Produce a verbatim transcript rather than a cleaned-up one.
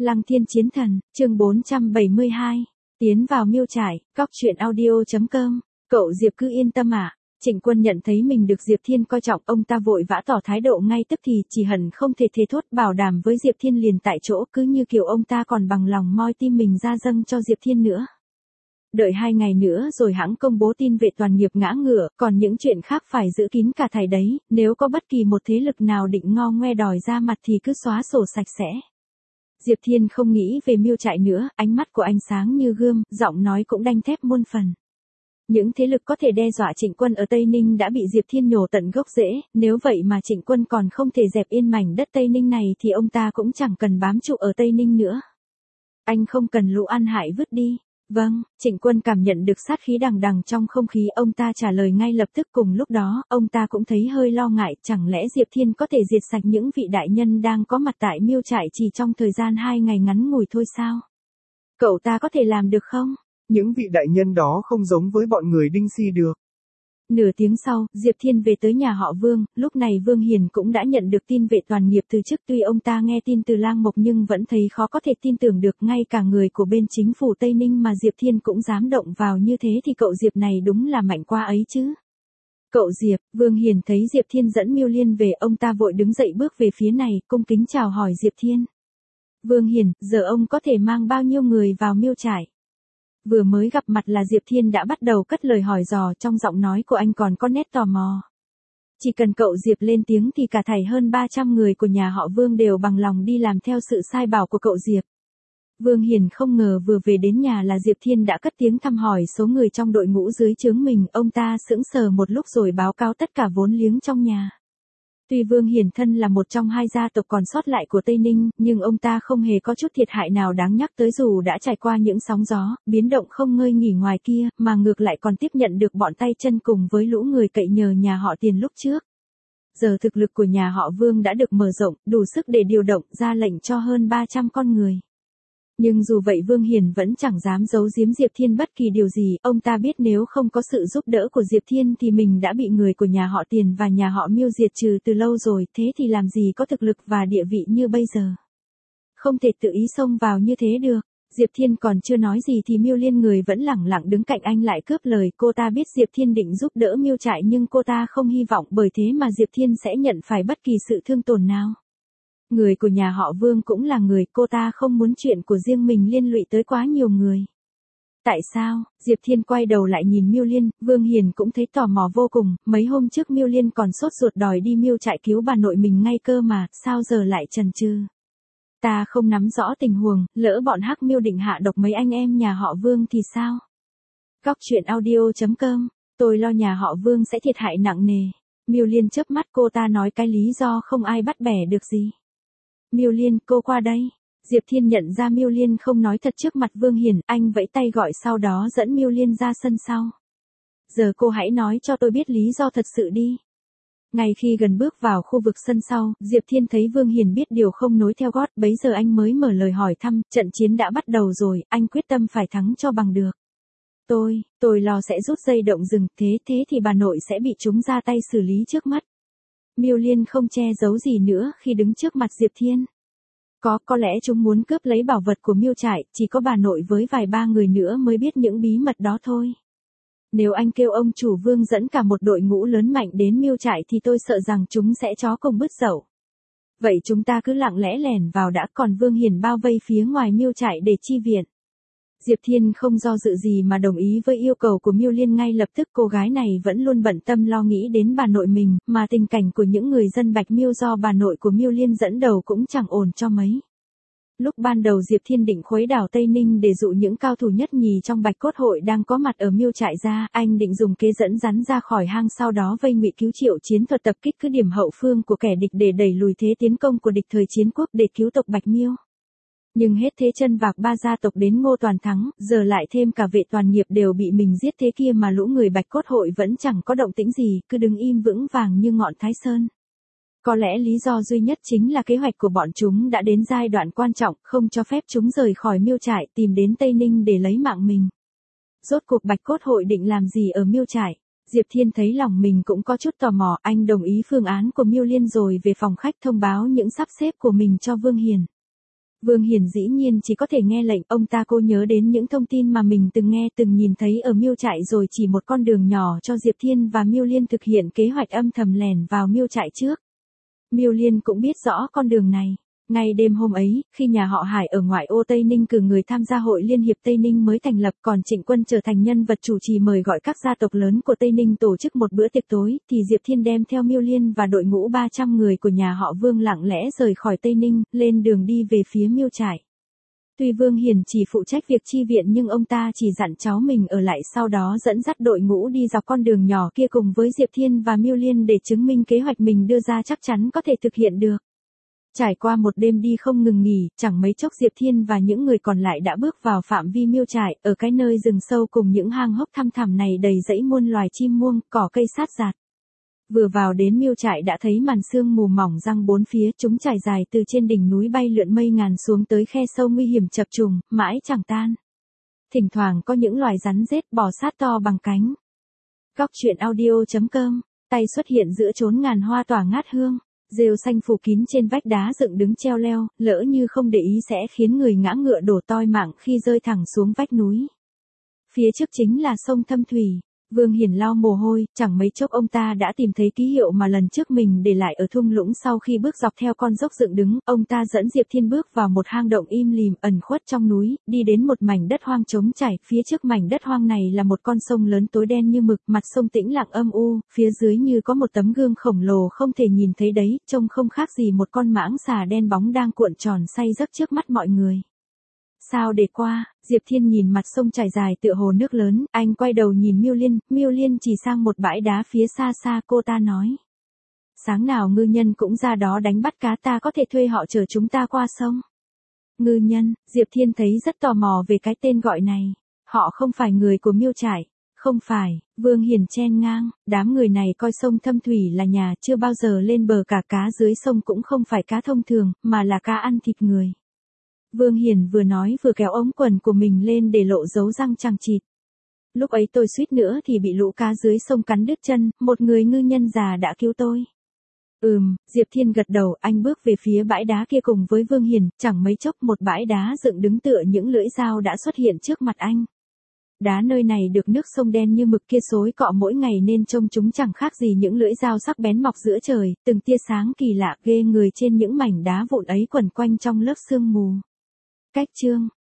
Lăng Thiên Chiến Thần, chương bốn trăm bảy mươi hai. Tiến vào miêu trại, cóc truyện audio chấm com. Cậu Diệp cứ yên tâm ạ. À. Trịnh Quân nhận thấy mình được Diệp Thiên coi trọng, ông ta vội vã tỏ thái độ ngay tức thì, chỉ hận không thể thề thốt bảo đảm với Diệp Thiên liền tại chỗ, cứ như kiểu ông ta còn bằng lòng moi tim mình ra dâng cho Diệp Thiên nữa. Đợi hai ngày nữa rồi hãng công bố tin vệ toàn nghiệp ngã ngửa, còn những chuyện khác phải giữ kín cả thảy đấy, nếu có bất kỳ một thế lực nào định ngo ngoe đòi ra mặt thì cứ xóa sổ sạch sẽ. Diệp Thiên không nghĩ về miêu trại nữa, ánh mắt của anh sáng như gươm, giọng nói cũng đanh thép muôn phần. Những thế lực có thể đe dọa Trịnh Quân ở Tây Ninh đã bị Diệp Thiên nhổ tận gốc rễ, nếu vậy mà Trịnh Quân còn không thể dẹp yên mảnh đất Tây Ninh này thì ông ta cũng chẳng cần bám trụ ở Tây Ninh nữa. Anh không cần lũ ăn hại vứt đi. Vâng, Trịnh Quân cảm nhận được sát khí đằng đằng trong không khí, ông ta trả lời ngay lập tức. Cùng lúc đó, ông ta cũng thấy hơi lo ngại, chẳng lẽ Diệp Thiên có thể diệt sạch những vị đại nhân đang có mặt tại miêu trại chỉ trong thời gian hai ngày ngắn ngủi thôi sao? Cậu ta có thể làm được không? Những vị đại nhân đó không giống với bọn người Đinh Si được. Nửa tiếng sau, Diệp Thiên về tới nhà họ Vương, lúc này Vương Hiền cũng đã nhận được tin vệ toàn nghiệp từ chức. Tuy ông ta nghe tin từ Lang Mộc nhưng vẫn thấy khó có thể tin tưởng được, ngay cả người của bên chính phủ Tây Ninh mà Diệp Thiên cũng dám động vào như thế thì cậu Diệp này đúng là mạnh quá ấy chứ. Cậu Diệp, Vương Hiền thấy Diệp Thiên dẫn Miêu Liên về, ông ta vội đứng dậy bước về phía này, cung kính chào hỏi Diệp Thiên. Vương Hiền, giờ ông có thể mang bao nhiêu người vào miêu trại? Vừa mới gặp mặt là Diệp Thiên đã bắt đầu cất lời hỏi dò, trong giọng nói của anh còn có nét tò mò. Chỉ cần cậu Diệp lên tiếng thì cả thảy hơn ba trăm người của nhà họ Vương đều bằng lòng đi làm theo sự sai bảo của cậu Diệp. Vương Hiền không ngờ vừa về đến nhà là Diệp Thiên đã cất tiếng thăm hỏi số người trong đội ngũ dưới trướng mình, ông ta sững sờ một lúc rồi báo cáo tất cả vốn liếng trong nhà. Tuy Vương Hiền thân là một trong hai gia tộc còn sót lại của Tây Ninh, nhưng ông ta không hề có chút thiệt hại nào đáng nhắc tới dù đã trải qua những sóng gió, biến động không ngơi nghỉ ngoài kia, mà ngược lại còn tiếp nhận được bọn tay chân cùng với lũ người cậy nhờ nhà họ Tiền lúc trước. Giờ thực lực của nhà họ Vương đã được mở rộng, đủ sức để điều động ra lệnh cho hơn ba trăm con người. Nhưng dù vậy Vương Hiền vẫn chẳng dám giấu giếm Diệp Thiên bất kỳ điều gì, ông ta biết nếu không có sự giúp đỡ của Diệp Thiên thì mình đã bị người của nhà họ Tiền và nhà họ Miêu diệt trừ từ lâu rồi, thế thì làm gì có thực lực và địa vị như bây giờ. Không thể tự ý xông vào như thế được. Diệp Thiên còn chưa nói gì thì Miêu Liên người vẫn lẳng lặng đứng cạnh anh lại cướp lời, cô ta biết Diệp Thiên định giúp đỡ miêu trại nhưng cô ta không hy vọng bởi thế mà Diệp Thiên sẽ nhận phải bất kỳ sự thương tổn nào. Người của nhà họ Vương cũng là người, cô ta không muốn chuyện của riêng mình liên lụy tới quá nhiều người. Tại sao? Diệp Thiên quay đầu lại nhìn Miêu Liên, Vương Hiền cũng thấy tò mò vô cùng, mấy hôm trước Miêu Liên còn sốt ruột đòi đi miêu trại cứu bà nội mình ngay cơ mà, sao giờ lại chần chừ? Ta không nắm rõ tình huống, lỡ bọn Hắc Miêu định hạ độc mấy anh em nhà họ Vương thì sao? Cóc truyện audio chấm com, tôi lo nhà họ Vương sẽ thiệt hại nặng nề. Miêu Liên chớp mắt, cô ta nói cái lý do không ai bắt bẻ được gì. Miêu Liên, cô qua đây. Diệp Thiên nhận ra Miêu Liên không nói thật trước mặt Vương Hiền, anh vẫy tay gọi sau đó dẫn Miêu Liên ra sân sau. Giờ cô hãy nói cho tôi biết lý do thật sự đi. Ngay khi gần bước vào khu vực sân sau, Diệp Thiên thấy Vương Hiền biết điều không nối theo gót, bấy giờ anh mới mở lời hỏi thăm, trận chiến đã bắt đầu rồi, anh quyết tâm phải thắng cho bằng được. Tôi, tôi lo sẽ rút dây động rừng, thế thế thì bà nội sẽ bị chúng ra tay xử lý trước mắt. Miêu Liên không che giấu gì nữa khi đứng trước mặt Diệp Thiên. Có, có lẽ chúng muốn cướp lấy bảo vật của miêu trại, chỉ có bà nội với vài ba người nữa mới biết những bí mật đó thôi. Nếu anh kêu ông chủ Vương dẫn cả một đội ngũ lớn mạnh đến miêu trại thì tôi sợ rằng chúng sẽ chó cùng bứt dậu. Vậy chúng ta cứ lặng lẽ lẻn vào đã, còn Vương Hiền bao vây phía ngoài miêu trại để chi viện. Diệp Thiên không do dự gì mà đồng ý với yêu cầu của Miêu Liên ngay lập tức, cô gái này vẫn luôn bận tâm lo nghĩ đến bà nội mình, mà tình cảnh của những người dân Bạch Miêu do bà nội của Miêu Liên dẫn đầu cũng chẳng ổn cho mấy. Lúc ban đầu Diệp Thiên định khuấy đảo Tây Ninh để dụ những cao thủ nhất nhì trong Bạch Cốt Hội đang có mặt ở miêu trại ra, anh định dùng kế dẫn rắn ra khỏi hang sau đó vây ngụy cứu Triệu chiến thuật tập kích cứ điểm hậu phương của kẻ địch để đẩy lùi thế tiến công của địch thời chiến quốc để cứu tộc Bạch Miêu. Nhưng hết thế chân vạc ba gia tộc đến Ngô Toàn thắng, giờ lại thêm cả vệ toàn nghiệp đều bị mình giết thế kia mà lũ người Bạch Cốt Hội vẫn chẳng có động tĩnh gì, cứ đứng im vững vàng như ngọn Thái Sơn. Có lẽ lý do duy nhất chính là kế hoạch của bọn chúng đã đến giai đoạn quan trọng, không cho phép chúng rời khỏi miêu trại tìm đến Tây Ninh để lấy mạng mình. Rốt cuộc Bạch Cốt Hội định làm gì ở miêu trại? Diệp Thiên thấy lòng mình cũng có chút tò mò, anh đồng ý phương án của Miêu Liên rồi về phòng khách thông báo những sắp xếp của mình cho Vương Hiền. Vương Hiền dĩ nhiên chỉ có thể nghe lệnh, ông ta cô nhớ đến những thông tin mà mình từng nghe từng nhìn thấy ở Miêu Trại rồi chỉ một con đường nhỏ cho Diệp Thiên và Miêu Liên thực hiện kế hoạch âm thầm lẻn vào Miêu Trại trước. Miêu Liên cũng biết rõ con đường này. Ngay đêm hôm ấy, khi nhà họ Hải ở ngoại ô Tây Ninh cử người tham gia hội Liên hiệp Tây Ninh mới thành lập, còn Trịnh Quân trở thành nhân vật chủ trì mời gọi các gia tộc lớn của Tây Ninh tổ chức một bữa tiệc tối, thì Diệp Thiên đem theo Miêu Liên và đội ngũ ba trăm người của nhà họ Vương lặng lẽ rời khỏi Tây Ninh, lên đường đi về phía Miêu Trại. Tuy Vương Hiền chỉ phụ trách việc chi viện nhưng ông ta chỉ dặn cháu mình ở lại, sau đó dẫn dắt đội ngũ đi dọc con đường nhỏ kia cùng với Diệp Thiên và Miêu Liên để chứng minh kế hoạch mình đưa ra chắc chắn có thể thực hiện được. Trải qua một đêm đi không ngừng nghỉ, chẳng mấy chốc Diệp Thiên và những người còn lại đã bước vào phạm vi Miêu Trại, ở cái nơi rừng sâu cùng những hang hốc thăm thẳm này đầy dẫy muôn loài chim muông, cỏ cây sát rạt. Vừa vào đến Miêu Trại đã thấy màn sương mù mỏng răng bốn phía, chúng trải dài từ trên đỉnh núi bay lượn mây ngàn xuống tới khe sâu nguy hiểm chập trùng, mãi chẳng tan. Thỉnh thoảng có những loài rắn rết bò sát to bằng cánh. Góc truyện audio chấm com, tay xuất hiện giữa chốn ngàn hoa tỏa ngát hương. Rêu xanh phủ kín trên vách đá dựng đứng treo leo, lỡ như không để ý sẽ khiến người ngã ngựa đổ toi mạng khi rơi thẳng xuống vách núi. Phía trước chính là sông Thâm Thủy. Vương Hiền lau mồ hôi, chẳng mấy chốc ông ta đã tìm thấy ký hiệu mà lần trước mình để lại ở thung lũng. Sau khi bước dọc theo con dốc dựng đứng, ông ta dẫn Diệp Thiên bước vào một hang động im lìm ẩn khuất trong núi, đi đến một mảnh đất hoang trống trải. Phía trước mảnh đất hoang này là một con sông lớn tối đen như mực, mặt sông tĩnh lặng âm u, phía dưới như có một tấm gương khổng lồ không thể nhìn thấy đấy, trông không khác gì một con mãng xà đen bóng đang cuộn tròn say giấc trước mắt mọi người. Sao để qua? Diệp Thiên nhìn mặt sông trải dài tựa hồ nước lớn, anh quay đầu nhìn Miêu Liên, Miêu Liên chỉ sang một bãi đá phía xa xa, cô ta nói. Sáng nào ngư nhân cũng ra đó đánh bắt cá, ta có thể thuê họ chở chúng ta qua sông. Ngư nhân, Diệp Thiên thấy rất tò mò về cái tên gọi này. Họ không phải người của Miêu Trại. Không phải, Vương Hiền chen ngang, đám người này coi sông Thâm Thủy là nhà, chưa bao giờ lên bờ cả, cá dưới sông cũng không phải cá thông thường, mà là cá ăn thịt người. Vương Hiền vừa nói vừa kéo ống quần của mình lên để lộ dấu răng chằng chịt. Lúc ấy tôi suýt nữa thì bị lũ cá dưới sông cắn đứt chân, một người ngư nhân già đã cứu tôi. Ừm, Diệp Thiên gật đầu, anh bước về phía bãi đá kia cùng với Vương Hiền, chẳng mấy chốc một bãi đá dựng đứng tựa những lưỡi dao đã xuất hiện trước mặt anh. Đá nơi này được nước sông đen như mực kia xối cọ mỗi ngày nên trông chúng chẳng khác gì những lưỡi dao sắc bén mọc giữa trời, từng tia sáng kỳ lạ ghê người trên những mảnh đá vụn ấy quẩn quanh trong lớp sương mù. Cách chương